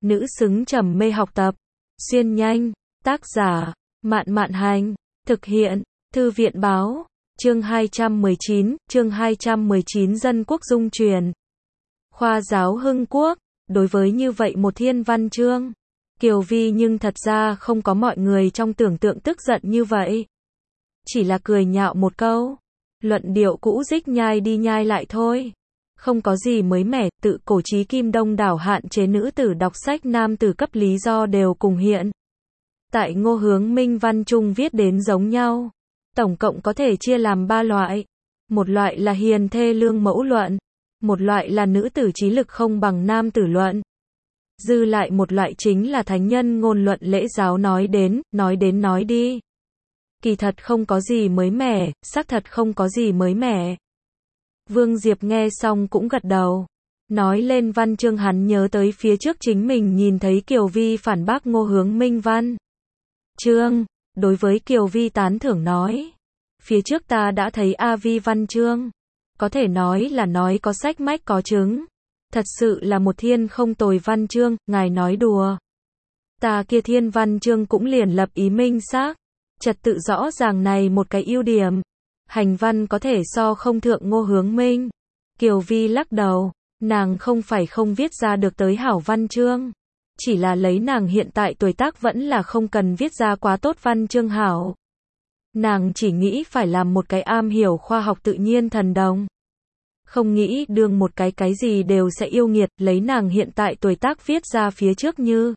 nữ xứng trầm mê học tập. Xuyên nhanh, tác giả, Mạn Mạn Hành, thực hiện, Thư viện Báo, chương 219 Dân quốc dung truyền. Khoa giáo Hưng Quốc, đối với như vậy một thiên văn chương, Kiều Vi nhưng thật ra không có mọi người trong tưởng tượng tức giận như vậy. Chỉ là cười nhạo một câu, luận điệu cũ dích nhai đi nhai lại thôi. Không có gì mới mẻ, tự cổ chí kim đông đảo hạn chế nữ tử đọc sách, nam tử cấp lý do đều cùng hiện. Tại Ngô Hướng Minh văn trung viết đến giống nhau. Tổng cộng có thể chia làm 3 loại. Một loại là hiền thê lương mẫu luận. Một loại là nữ tử trí lực không bằng nam tử luận. Dư lại một loại chính là thánh nhân ngôn luận lễ giáo nói đi. Kỳ thật không có gì mới mẻ, xác thật không có gì mới mẻ. Vương Diệp nghe xong cũng gật đầu. Nói lên văn chương hắn nhớ tới phía trước chính mình nhìn thấy Kiều Vi phản bác Ngô Hướng Minh văn chương. Đối với Kiều Vi tán thưởng nói, phía trước ta đã thấy A Vi văn chương, có thể nói là nói có sách mách có chứng. Thật sự là một thiên không tồi văn chương, ngài nói đùa. Ta kia thiên văn chương cũng liền lập ý minh xác, trật tự rõ ràng này một cái ưu điểm. Hành văn có thể so không thượng Ngô Hướng Minh. Kiều Vi lắc đầu, nàng không phải không viết ra được tới hảo văn chương. Chỉ là lấy nàng hiện tại tuổi tác vẫn là không cần viết ra quá tốt văn chương hảo. Nàng chỉ nghĩ phải làm một cái am hiểu khoa học tự nhiên thần đồng. Không nghĩ đương một cái gì đều sẽ yêu nghiệt, lấy nàng hiện tại tuổi tác viết ra phía trước như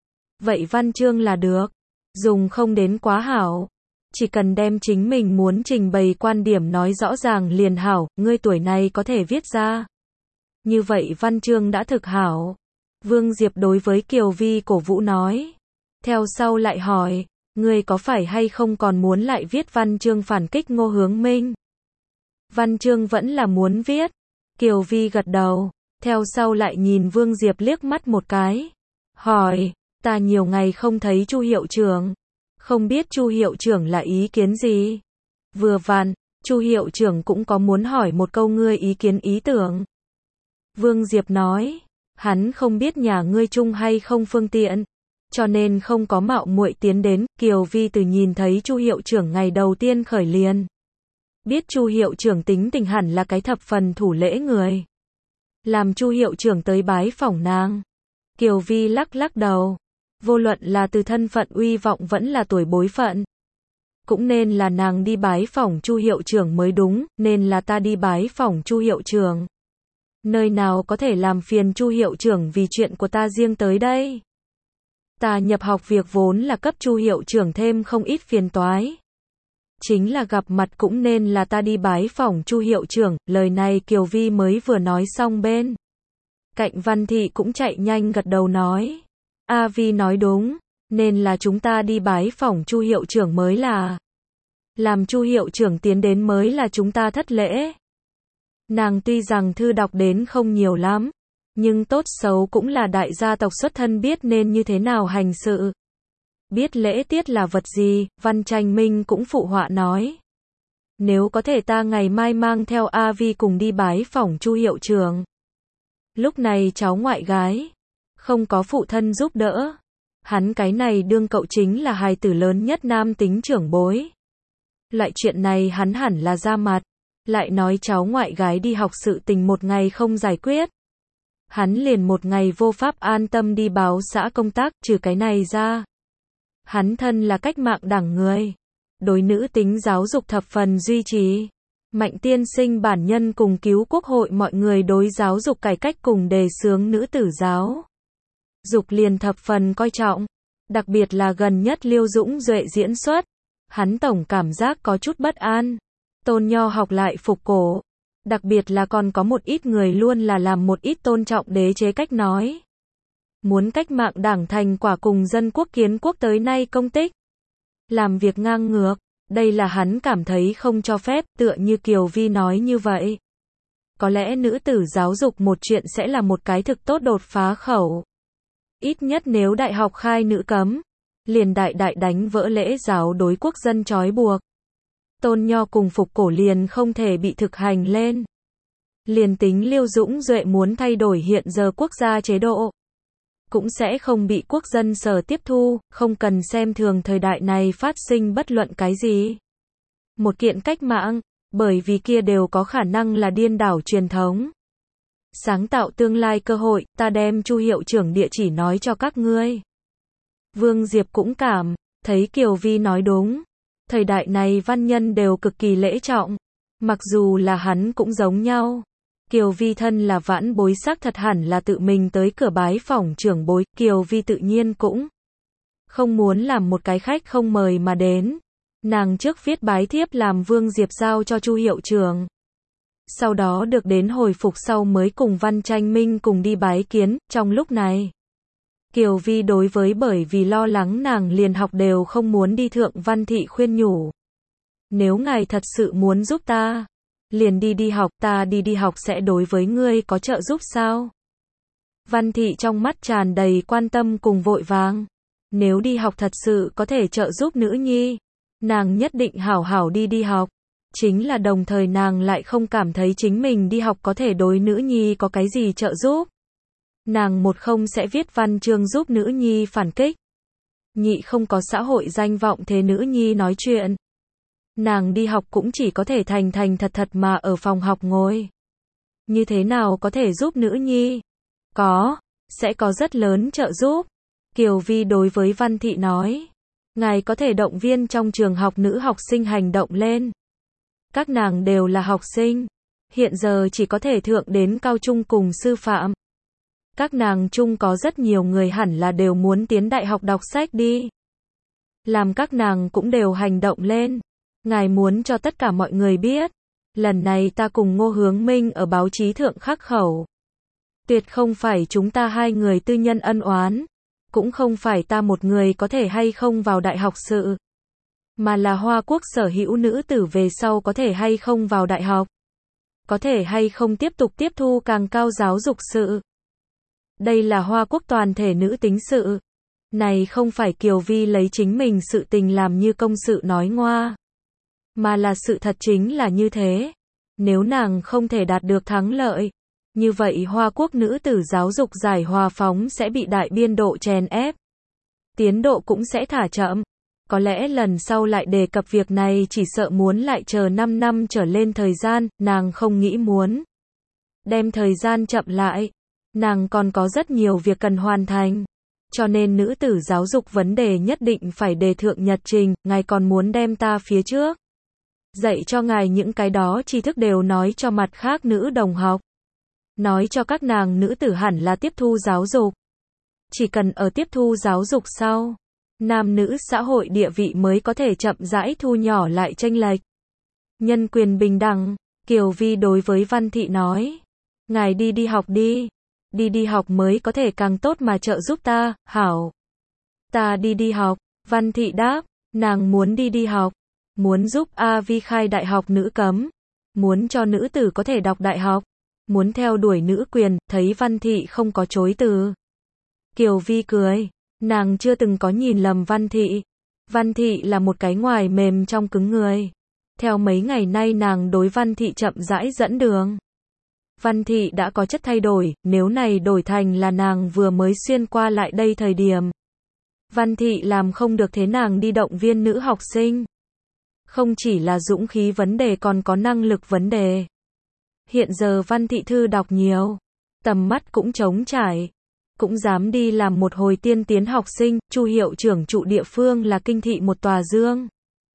vậy văn chương là được. Dùng không đến quá hảo. Chỉ cần đem chính mình muốn trình bày quan điểm nói rõ ràng liền hảo, ngươi tuổi này có thể viết ra. Như vậy văn chương đã thực hảo. Vương Diệp đối với Kiều Vi cổ vũ nói. Theo sau lại hỏi, ngươi có phải hay không còn muốn lại viết văn chương phản kích Ngô Hướng Minh? Văn chương vẫn là muốn viết. Kiều Vi gật đầu. Theo sau lại nhìn Vương Diệp liếc mắt một cái. Hỏi, ta nhiều ngày không thấy Chu hiệu trưởng. Không biết Chu hiệu trưởng là ý kiến gì? Vừa vặn, Chu hiệu trưởng cũng có muốn hỏi một câu ngươi ý kiến ý tưởng. Vương Diệp nói, hắn không biết nhà ngươi chung hay không phương tiện, cho nên không có mạo muội tiến đến. Kiều Vi từ nhìn thấy Chu hiệu trưởng ngày đầu tiên khởi liền biết Chu hiệu trưởng tính tình hẳn là cái thập phần thủ lễ người. Làm Chu hiệu trưởng tới bái phỏng nàng. Kiều Vi lắc đầu. Vô luận là từ thân phận uy vọng vẫn là tuổi bối phận, cũng nên là nàng đi bái phỏng Chu hiệu trưởng mới đúng, nên là ta đi bái phỏng Chu hiệu trưởng. Nơi nào có thể làm phiền Chu hiệu trưởng vì chuyện của ta riêng tới đây. Ta nhập học việc vốn là cấp Chu hiệu trưởng thêm không ít phiền toái. Chính là gặp mặt cũng nên là ta đi bái phỏng Chu hiệu trưởng. Lời này Kiều Vi mới vừa nói xong bên cạnh Văn Thị cũng chạy nhanh gật đầu nói. A Vi nói đúng, nên là chúng ta đi bái phỏng Chu hiệu trưởng mới là. Làm Chu hiệu trưởng tiến đến mới là chúng ta thất lễ. Nàng tuy rằng thư đọc đến không nhiều lắm, nhưng tốt xấu cũng là đại gia tộc xuất thân, biết nên như thế nào hành sự. Biết lễ tiết là vật gì, Văn Tranh Minh cũng phụ họa nói. Nếu có thể ta ngày mai mang theo A Vi cùng đi bái phỏng Chu hiệu trưởng. Lúc này cháu ngoại gái không có phụ thân giúp đỡ. Hắn cái này đương cậu chính là hài tử lớn nhất nam tính trưởng bối. Loại chuyện này hắn hẳn là ra mặt. Lại nói cháu ngoại gái đi học sự tình một ngày không giải quyết. Hắn liền một ngày vô pháp an tâm đi báo xã công tác, trừ cái này ra. Hắn thân là cách mạng đảng người. Đối nữ tính giáo dục thập phần duy trì. Mạnh tiên sinh bản nhân cùng cứu quốc hội mọi người đối giáo dục cải cách cùng đề xướng nữ tử giáo dục liền thập phần coi trọng. Đặc biệt là gần nhất Liêu Dũng Duệ diễn xuất. Hắn tổng cảm giác có chút bất an. Tôn Nho học lại phục cổ. Đặc biệt là còn có một ít người luôn là làm một ít tôn trọng đế chế cách nói. Muốn cách mạng đảng thành quả cùng dân quốc kiến quốc tới nay công tích. Làm việc ngang ngược. Đây là hắn cảm thấy không cho phép, tựa như Kiều Vi nói như vậy. Có lẽ nữ tử giáo dục một chuyện sẽ là một cái thực tốt đột phá khẩu. Ít nhất nếu đại học khai nữ cấm, liền đại đánh vỡ lễ giáo đối quốc dân trói buộc. Tôn Nho cùng phục cổ liền không thể bị thực hành lên. Liền tính Liêu Dũng Duệ muốn thay đổi hiện giờ quốc gia chế độ, cũng sẽ không bị quốc dân Sở tiếp thu, không cần xem thường thời đại này phát sinh bất luận cái gì. Một kiện cách mạng, bởi vì kia đều có khả năng là điên đảo truyền thống. Sáng tạo tương lai cơ hội, ta đem Chu hiệu trưởng địa chỉ nói cho các ngươi. Vương Diệp cũng cảm thấy Kiều Vi nói đúng. Thời đại này văn nhân đều cực kỳ lễ trọng. Mặc dù là hắn cũng giống nhau. Kiều Vi thân là vãn bối xác thật hẳn là tự mình tới cửa bái phỏng trưởng bối. Kiều Vi tự nhiên cũng không muốn làm một cái khách không mời mà đến. Nàng trước viết bái thiếp làm Vương Diệp giao cho Chu hiệu trưởng. Sau đó được đến hồi phục sau mới cùng Văn Tranh Minh cùng đi bái kiến. Trong lúc này, Kiều Vi đối với bởi vì lo lắng nàng liền học đều không muốn đi Thượng Văn Thị khuyên nhủ. Nếu ngài thật sự muốn giúp ta, liền đi học, ta đi học sẽ đối với ngươi có trợ giúp sao? Văn Thị trong mắt tràn đầy quan tâm cùng vội vàng. Nếu đi học thật sự có thể trợ giúp nữ nhi, nàng nhất định hảo hảo đi học. Chính là đồng thời nàng lại không cảm thấy chính mình đi học có thể đối nữ nhi có cái gì trợ giúp. Nàng một không sẽ viết văn chương giúp nữ nhi phản kích. Nhị không có xã hội danh vọng thế nữ nhi nói chuyện. Nàng đi học cũng chỉ có thể thành thật mà ở phòng học ngồi. Như thế nào có thể giúp nữ nhi? Sẽ có rất lớn trợ giúp. Kiều Vi đối với Văn Thị nói. Ngài có thể động viên trong trường học nữ học sinh hành động lên. Các nàng đều là học sinh. Hiện giờ chỉ có thể thượng đến cao trung cùng sư phạm. Các nàng chung có rất nhiều người hẳn là đều muốn tiến đại học đọc sách đi. Làm các nàng cũng đều hành động lên. Ngài muốn cho tất cả mọi người biết. Lần này ta cùng Ngô Hướng Minh ở báo chí thượng khắc khẩu. Tuyệt không phải chúng ta hai người tư nhân ân oán. Cũng không phải ta một người có thể hay không vào đại học sự. Mà là Hoa Quốc sở hữu nữ tử về sau có thể hay không vào đại học. Có thể hay không tiếp tục tiếp thu càng cao giáo dục sự. Đây là Hoa Quốc toàn thể nữ tính sự. Này không phải Kiều Vi lấy chính mình sự tình làm như công sự nói ngoa. Mà là sự thật chính là như thế. Nếu nàng không thể đạt được thắng lợi, như vậy Hoa Quốc nữ tử giáo dục giải hòa phóng sẽ bị đại biên độ chèn ép. Tiến độ cũng sẽ thả chậm. Có lẽ lần sau lại đề cập việc này chỉ sợ muốn lại chờ 5 năm trở lên thời gian, nàng không nghĩ muốn đem thời gian chậm lại. Nàng còn có rất nhiều việc cần hoàn thành. Cho nên nữ tử giáo dục vấn đề nhất định phải đề thượng nhật trình, ngài còn muốn đem ta phía trước. Dạy cho ngài những cái đó tri thức đều nói cho mặt khác nữ đồng học. Nói cho các nàng nữ tử hẳn là tiếp thu giáo dục. Chỉ cần ở tiếp thu giáo dục sau, nam nữ xã hội địa vị mới có thể chậm rãi thu nhỏ lại chênh lệch. Nhân quyền bình đẳng, Kiều Vi đối với Văn Thị nói. Ngài đi học đi. Đi học mới có thể càng tốt mà trợ giúp ta, hảo. Ta đi học, Văn Thị đáp, nàng muốn đi học. Muốn giúp A Vi khai đại học nữ cấm. Muốn cho nữ tử có thể đọc đại học. Muốn theo đuổi nữ quyền, thấy Văn Thị không có chối từ. Kiều Vi cười, nàng chưa từng có nhìn lầm Văn Thị. Văn Thị là một cái ngoài mềm trong cứng người. Theo mấy ngày nay nàng đối Văn Thị chậm rãi dẫn đường. Văn Thị đã có chất thay đổi, nếu này đổi thành là nàng vừa mới xuyên qua lại đây thời điểm. Văn Thị làm không được thế nàng đi động viên nữ học sinh. Không chỉ là dũng khí vấn đề còn có năng lực vấn đề. Hiện giờ Văn Thị thư đọc nhiều, tầm mắt cũng trống trải, cũng dám đi làm một hồi tiên tiến học sinh. Chu hiệu trưởng trụ địa phương là Kinh Thị một tòa dương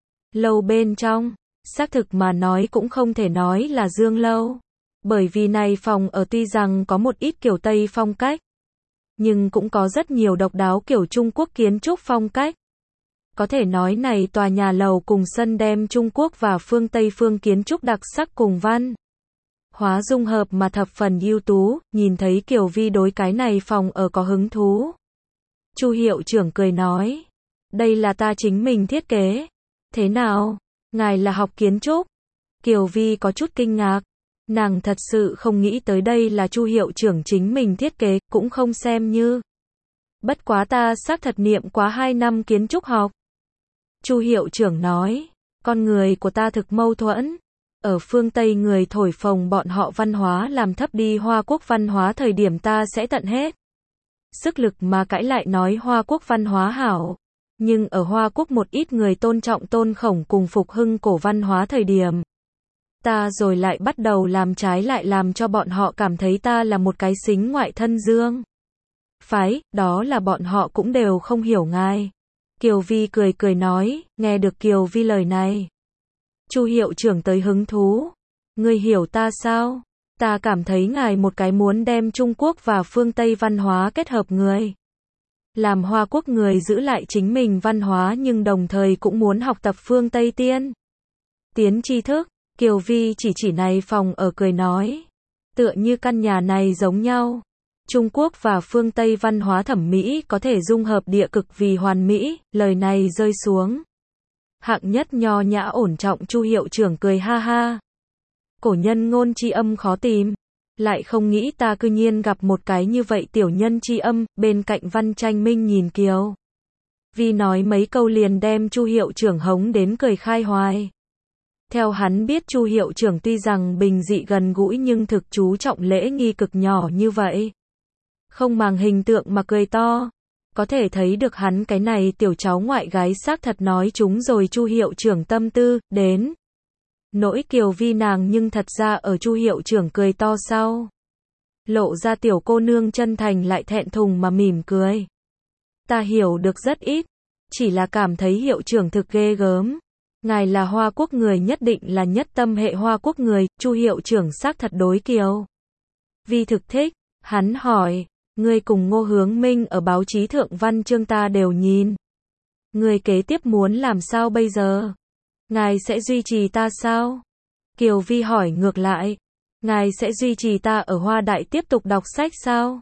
lâu bên trong, xác thực mà nói cũng không thể nói là dương lâu, bởi vì này phòng ở tuy rằng có một ít kiểu Tây phong cách, nhưng cũng có rất nhiều độc đáo kiểu Trung Quốc kiến trúc phong cách. Có thể nói này tòa nhà lầu cùng sân đem Trung Quốc và phương Tây phương kiến trúc đặc sắc cùng văn hóa dung hợp mà thập phần ưu tú. Nhìn thấy Kiều Vi đối cái này phòng ở có hứng thú, Chu hiệu trưởng cười nói, đây là ta chính mình thiết kế. Thế nào? Ngài là học kiến trúc? Kiều Vi có chút kinh ngạc. Nàng thật sự không nghĩ tới đây là Chu hiệu trưởng chính mình thiết kế, cũng không xem như. Bất quá ta xác thật niệm quá 2 năm kiến trúc học. Chu hiệu trưởng nói, con người của ta thực mâu thuẫn. Ở phương Tây người thổi phồng bọn họ văn hóa làm thấp đi Hoa Quốc văn hóa thời điểm ta sẽ tận hết sức lực mà cãi lại nói Hoa Quốc văn hóa hảo. Nhưng ở Hoa Quốc một ít người tôn trọng Tôn Khổng cùng phục hưng cổ văn hóa thời điểm. Ta rồi lại bắt đầu làm trái lại làm cho bọn họ cảm thấy ta là một cái xính ngoại thân dương phái, đó là bọn họ cũng đều không hiểu ngài. Kiều Vi cười cười nói, nghe được Kiều Vi lời này. Chu hiệu trưởng tới hứng thú. Ngươi hiểu ta sao? Ta cảm thấy ngài một cái muốn đem Trung Quốc và phương Tây văn hóa kết hợp người. Làm Hoa Quốc người giữ lại chính mình văn hóa nhưng đồng thời cũng muốn học tập phương Tây tiến tri thức. Kiều Vi chỉ này phòng ở cười nói. Tựa như căn nhà này giống nhau. Trung Quốc và phương Tây văn hóa thẩm mỹ có thể dung hợp địa cực vì hoàn mỹ, lời này rơi xuống. Hạng nhất nho nhã ổn trọng Chu hiệu trưởng cười ha ha. Cổ nhân ngôn tri âm khó tìm. Lại không nghĩ ta cư nhiên gặp một cái như vậy tiểu nhân tri âm, bên cạnh Văn Tranh Minh nhìn Kiều Vi nói mấy câu liền đem Chu hiệu trưởng hống đến cười khai hoài. Theo hắn biết Chu hiệu trưởng tuy rằng bình dị gần gũi nhưng thực chú trọng lễ nghi cực nhỏ như vậy. Không màng hình tượng mà cười to. Có thể thấy được hắn cái này tiểu cháu ngoại gái xác thật nói chúng rồi Chu hiệu trưởng tâm tư, đến. Nỗi Kiều Vi nàng nhưng thật ra ở Chu hiệu trưởng cười to sau. Lộ ra tiểu cô nương chân thành lại thẹn thùng mà mỉm cười. Ta hiểu được rất ít. Chỉ là cảm thấy hiệu trưởng thực ghê gớm. Ngài là Hoa Quốc người nhất định là nhất tâm hệ Hoa Quốc người, Chu hiệu trưởng xác thật đối Kiều Vi thực thích. Hắn hỏi, ngươi cùng Ngô Hướng Minh ở báo chí thượng văn chương ta đều nhìn. Ngươi kế tiếp muốn làm sao bây giờ? Ngài sẽ duy trì ta sao? Kiều Vi hỏi ngược lại. Ngài sẽ duy trì ta ở Hoa Đại tiếp tục đọc sách sao?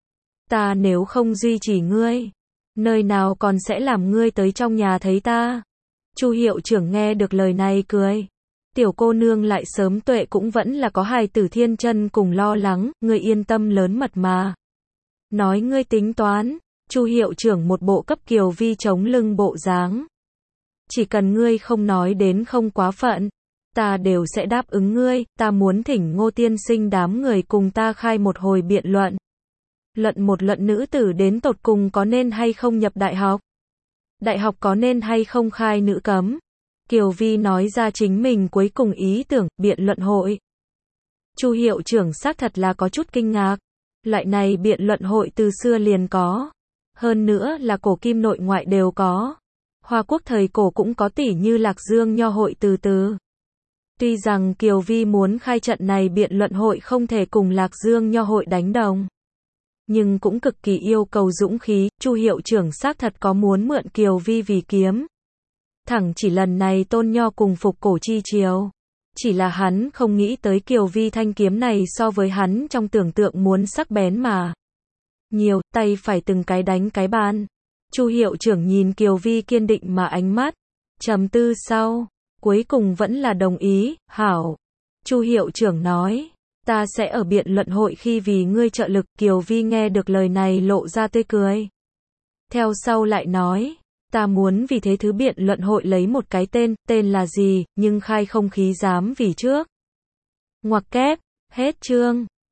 Ta nếu không duy trì ngươi, nơi nào còn sẽ làm ngươi tới trong nhà thấy ta? Chu hiệu trưởng nghe được lời này cười. Tiểu cô nương lại sớm tuệ cũng vẫn là có hài tử thiên chân cùng lo lắng, ngươi yên tâm lớn mật mà. Nói ngươi tính toán, Chu hiệu trưởng một bộ cấp Kiều Vi chống lưng bộ dáng. Chỉ cần ngươi không nói đến không quá phận, ta đều sẽ đáp ứng ngươi, ta muốn thỉnh Ngô tiên sinh đám người cùng ta khai một hồi biện luận. Một luận nữ tử đến tột cùng có nên hay không nhập đại học? Đại học có nên hay không khai nữ cấm? Kiều Vi nói ra chính mình cuối cùng ý tưởng, biện luận hội. Chu hiệu trưởng xác thật là có chút kinh ngạc. Loại này biện luận hội từ xưa liền có. Hơn nữa là cổ kim nội ngoại đều có. Hoa Quốc thời cổ cũng có tỉ như Lạc Dương Nho hội từ. Tuy rằng Kiều Vi muốn khai trận này biện luận hội không thể cùng Lạc Dương Nho hội đánh đồng. Nhưng cũng cực kỳ yêu cầu dũng khí, Chu hiệu trưởng xác thật có muốn mượn Kiều Vi vì kiếm. Thẳng chỉ lần này Tôn Nho cùng phục cổ chi triều. Chỉ là hắn không nghĩ tới Kiều Vi thanh kiếm này so với hắn trong tưởng tượng muốn sắc bén mà. Nhiều, tay phải từng cái đánh cái bàn. Chu hiệu trưởng nhìn Kiều Vi kiên định mà ánh mắt. Trầm tư sau. Cuối cùng vẫn là đồng ý, hảo. Chu hiệu trưởng nói. Ta sẽ ở biện luận hội khi vì ngươi trợ lực. Kiều Vi nghe được lời này lộ ra tươi cười. Theo sau lại nói. Ta muốn vì thế thứ biện luận hội lấy một cái tên là gì, nhưng khai không khí dám vì trước. Ngoặc kép, hết chương.